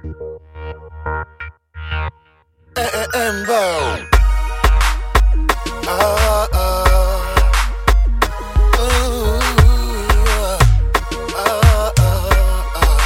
Embo. Ah, ah. Ooh, ah, ah, ah.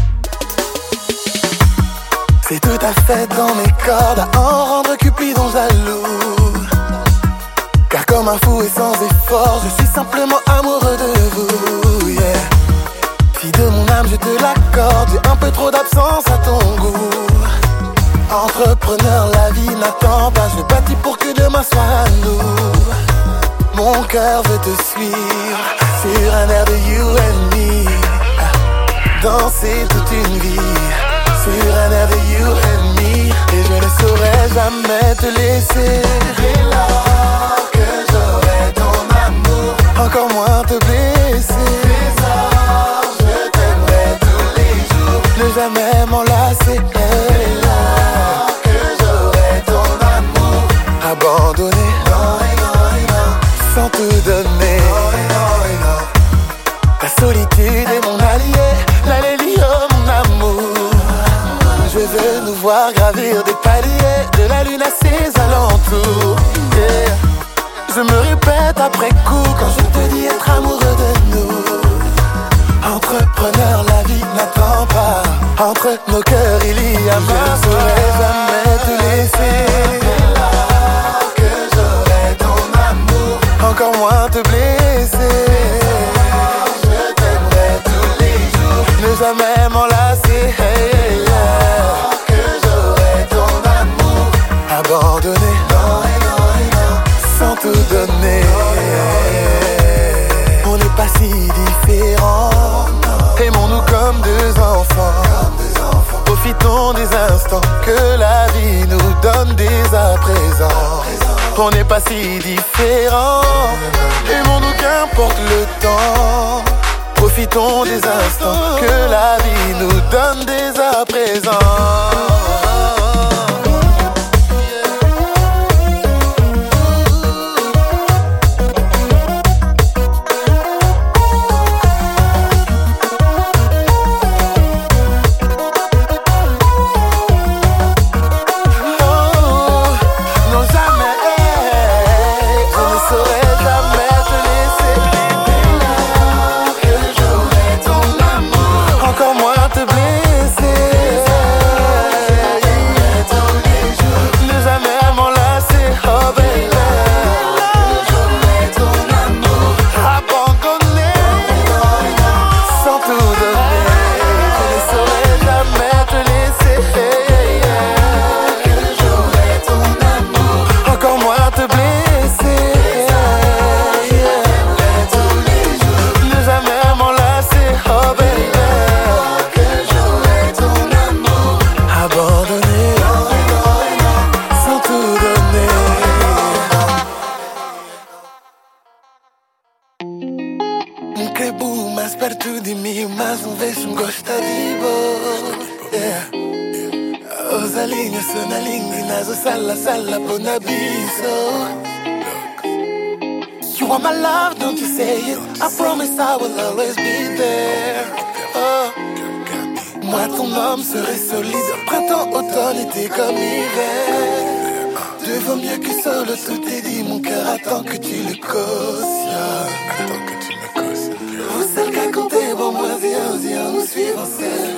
C'est tout à fait dans mes cordes à en rendre Cupidon jaloux. Car comme un fou et sans effort, je suis simplement amoureux de vous, yeah. Fille de mon âme, je te l'accorde, j'ai un peu trop d'absence à ton goût. Entrepreneur, la vie n'attend pas, je bâtis pour que demain soit à nous. Mon cœur veut te suivre sur un air de You and Me, danser toute une vie sur un air de You and Me. Et je ne saurais jamais te laisser. Dès lors que j'aurai ton amour, encore moins te blesser. Trésor, je t'aimerai tous les jours, ne jamais m'enlacer. Dès lors que j'aurai ton amour, abandonné, sans tout donner. Ta solitude est mon allié, l'allélie, oh mon amour. Je veux nous voir gravir des paliers, de la lune à ses alentours, yeah. Je me répète après coup quand je te dis être amoureux de nous. Entrepreneur, la vie n'attend pas, entre nos cœurs il y a je ne saurais jamais te laisser. Dès lors que j'aurai ton amour, encore moins te blesser. Je t'aimerai tous les jours, ne jamais m'enlacer, hey, yeah. Que j'aurai ton amour, abandonné, sans tout donner. On n'est pas si différents, aimons-nous comme deux enfants. Profitons des instants que la vie nous donne dès à présent. On n'est pas si différents, aimons-nous qu'importe le temps. Profitons des instants que la vie nous donne dès à présent. Mas perto de mim, mas não vejo um gostativo, yeah. Os alinhos são na língua e nas sala por nabiso. You are my love, don't you say it, I promise I will always be there, oh. Moi ton homme serait solide, printemps, automne, été comme hiver. Deux vaut mieux que solo, tout est dit, mon cœur attend que tu le cautionnes. Vous seul qu'à compter, bon moi viens, nous suivons seul.